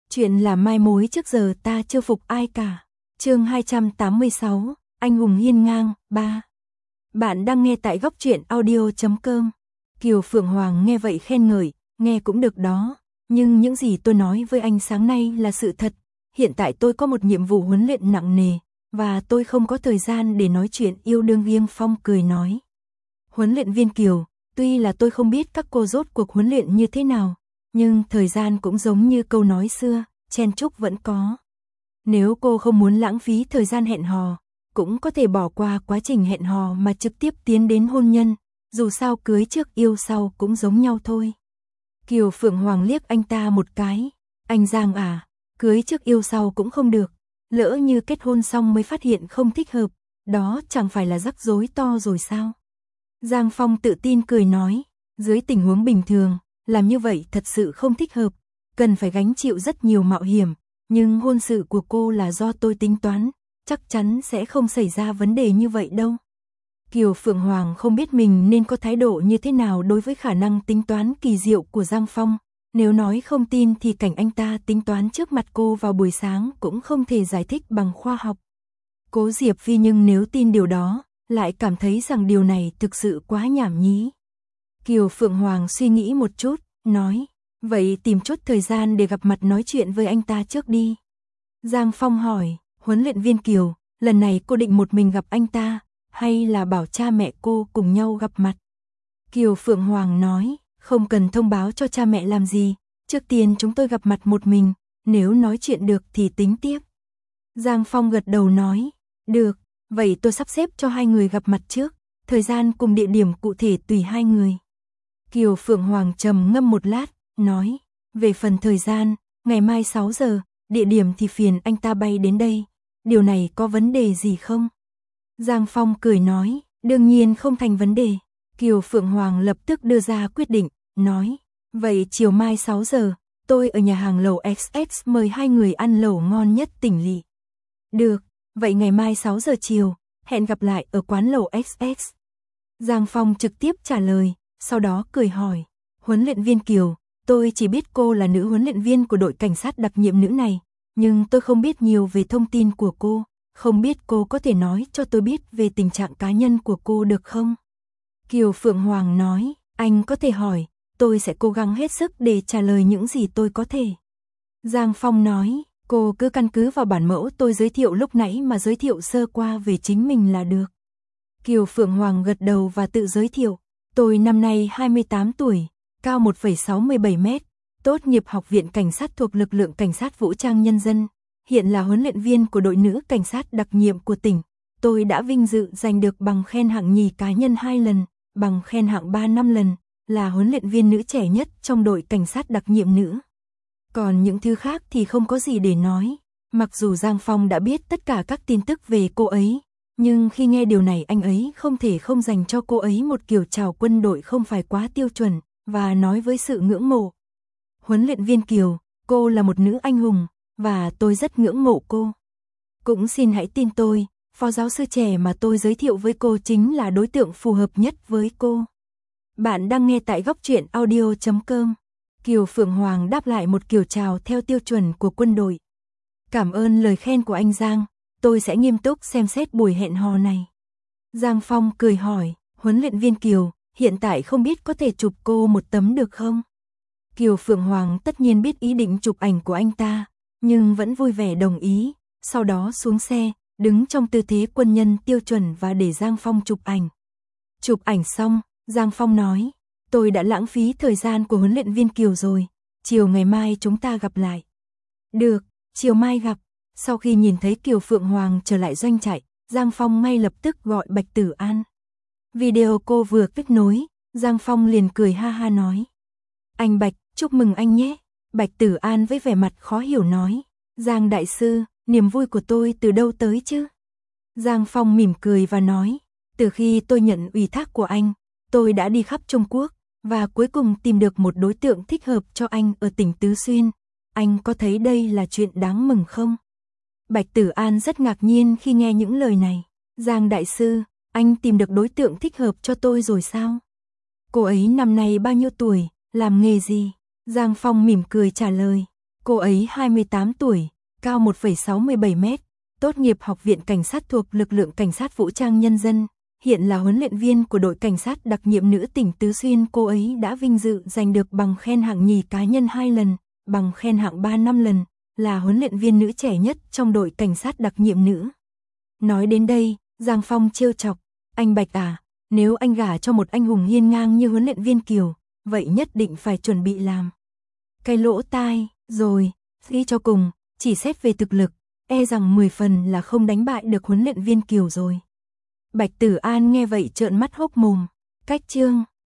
Chuyện là mai mối trước giờ ta chưa phục ai cả. Chương 286, anh hùng hiên ngang, 3. Bạn đang nghe tại góc truyện audio.com. Kiều Phượng Hoàng nghe vậy khen ngợi, nghe cũng được đó, nhưng những gì tôi nói với anh sáng nay là sự thật. Hiện tại tôi có một nhiệm vụ huấn luyện nặng nề, và tôi không có thời gian để nói chuyện yêu đương. Giang Phong cười nói. Huấn luyện viên Kiều, tuy là tôi không biết các cô rốt cuộc huấn luyện như thế nào, nhưng thời gian cũng giống như câu nói xưa, chen chúc vẫn có. Nếu cô không muốn lãng phí thời gian hẹn hò, cũng có thể bỏ qua quá trình hẹn hò mà trực tiếp tiến đến hôn nhân, dù sao cưới trước yêu sau cũng giống nhau thôi. Kiều Phượng Hoàng liếc anh ta một cái, anh Giang à, cưới trước yêu sau cũng không được, lỡ như kết hôn xong mới phát hiện không thích hợp, đó chẳng phải là rắc rối to rồi sao? Giang Phong tự tin cười nói, dưới tình huống bình thường, làm như vậy thật sự không thích hợp, cần phải gánh chịu rất nhiều mạo hiểm, nhưng hôn sự của cô là do tôi tính toán, chắc chắn sẽ không xảy ra vấn đề như vậy đâu. Kiều Phượng Hoàng không biết mình nên có thái độ như thế nào đối với khả năng tính toán kỳ diệu của Giang Phong, nếu nói không tin thì cảnh anh ta tính toán trước mặt cô vào buổi sáng cũng không thể giải thích bằng khoa học. Cố Diệp Phi nhưng nếu tin điều đó, lại cảm thấy rằng điều này thực sự quá nhảm nhí. Kiều Phượng Hoàng suy nghĩ một chút, nói, vậy tìm chút thời gian để gặp mặt nói chuyện với anh ta trước đi. Giang Phong hỏi, huấn luyện viên Kiều, lần này cô định một mình gặp anh ta, hay là bảo cha mẹ cô cùng nhau gặp mặt? Kiều Phượng Hoàng nói, không cần thông báo cho cha mẹ làm gì, trước tiên chúng tôi gặp mặt một mình, nếu nói chuyện được thì tính tiếp. Giang Phong gật đầu nói, được, vậy tôi sắp xếp cho hai người gặp mặt trước, thời gian cùng địa điểm cụ thể tùy hai người. Kiều Phượng Hoàng trầm ngâm một lát, nói, về phần thời gian, ngày mai 6 giờ, địa điểm thì phiền anh ta bay đến đây, điều này có vấn đề gì không? Giang Phong cười nói, đương nhiên không thành vấn đề. Kiều Phượng Hoàng lập tức đưa ra quyết định, nói, vậy chiều mai 6 giờ, tôi ở nhà hàng lẩu XX mời hai người ăn lẩu ngon nhất tỉnh lỵ. Được, vậy ngày mai 6 giờ chiều, hẹn gặp lại ở quán lẩu XX. Giang Phong trực tiếp trả lời, sau đó cười hỏi, huấn luyện viên Kiều, tôi chỉ biết cô là nữ huấn luyện viên của đội cảnh sát đặc nhiệm nữ này, nhưng tôi không biết nhiều về thông tin của cô, không biết cô có thể nói cho tôi biết về tình trạng cá nhân của cô được không? Kiều Phượng Hoàng nói, anh có thể hỏi, tôi sẽ cố gắng hết sức để trả lời những gì tôi có thể. Giang Phong nói, cô cứ căn cứ vào bản mẫu tôi giới thiệu lúc nãy mà giới thiệu sơ qua về chính mình là được. Kiều Phượng Hoàng gật đầu và tự giới thiệu, tôi năm nay 28 tuổi, cao 1,67 mét, tốt nghiệp học viện cảnh sát thuộc lực lượng cảnh sát vũ trang nhân dân, hiện là huấn luyện viên của đội nữ cảnh sát đặc nhiệm của tỉnh. Tôi đã vinh dự giành được bằng khen hạng nhì cá nhân 2 lần, bằng khen hạng 3 5 lần, là huấn luyện viên nữ trẻ nhất trong đội cảnh sát đặc nhiệm nữ. Còn những thứ khác thì không có gì để nói, mặc dù Giang Phong đã biết tất cả các tin tức về cô ấy, nhưng khi nghe điều này anh ấy không thể không dành cho cô ấy một kiểu chào quân đội không phải quá tiêu chuẩn, và nói với sự ngưỡng mộ. Huấn luyện viên Kiều, cô là một nữ anh hùng, và tôi rất ngưỡng mộ cô. Cũng xin hãy tin tôi, phó giáo sư trẻ mà tôi giới thiệu với cô chính là đối tượng phù hợp nhất với cô. Bạn đang nghe tại góc truyện audio.com. Kiều Phượng Hoàng đáp lại một kiểu chào theo tiêu chuẩn của quân đội. Cảm ơn lời khen của anh Giang, tôi sẽ nghiêm túc xem xét buổi hẹn hò này. Giang Phong cười hỏi, huấn luyện viên Kiều, hiện tại không biết có thể chụp cô một tấm được không? Kiều Phượng Hoàng tất nhiên biết ý định chụp ảnh của anh ta, nhưng vẫn vui vẻ đồng ý, sau đó xuống xe, đứng trong tư thế quân nhân tiêu chuẩn và để Giang Phong chụp ảnh. Chụp ảnh xong, Giang Phong nói, tôi đã lãng phí thời gian của huấn luyện viên Kiều rồi, chiều ngày mai chúng ta gặp lại. Được, chiều mai gặp. Sau khi nhìn thấy Kiều Phượng Hoàng trở lại doanh trại, Giang Phong ngay lập tức gọi Bạch Tử An. Video cô vừa kết nối, Giang Phong liền cười ha ha nói, anh Bạch, chúc mừng anh nhé. Bạch Tử An với vẻ mặt khó hiểu nói, Giang đại sư, niềm vui của tôi từ đâu tới chứ? Giang Phong mỉm cười và nói, từ khi tôi nhận ủy thác của anh, tôi đã đi khắp Trung Quốc, và cuối cùng tìm được một đối tượng thích hợp cho anh ở tỉnh Tứ Xuyên. Anh có thấy đây là chuyện đáng mừng không? Bạch Tử An rất ngạc nhiên khi nghe những lời này. Giang đại sư, anh tìm được đối tượng thích hợp cho tôi rồi sao? Cô ấy năm nay bao nhiêu tuổi, làm nghề gì? Giang Phong mỉm cười trả lời, Cô ấy 28 tuổi, cao 1,67 mét, tốt nghiệp Học viện Cảnh sát thuộc lực lượng Cảnh sát Vũ trang Nhân dân, hiện là huấn luyện viên của đội cảnh sát đặc nhiệm nữ tỉnh Tứ Xuyên. Cô ấy đã vinh dự giành được bằng khen hạng nhì cá nhân 2 lần, bằng khen hạng 3 5 lần, là huấn luyện viên nữ trẻ nhất trong đội cảnh sát đặc nhiệm nữ. Nói đến đây, Giang Phong trêu chọc, anh Bạch à, nếu anh gả cho một anh hùng hiên ngang như huấn luyện viên Kiều, vậy nhất định phải chuẩn bị làm cái lỗ tai, rồi, nghĩ cho cùng, chỉ xét về thực lực, e rằng 10 phần là không đánh bại được huấn luyện viên Kiều rồi. Bạch Tử An nghe vậy trợn mắt hốc mồm, cách chương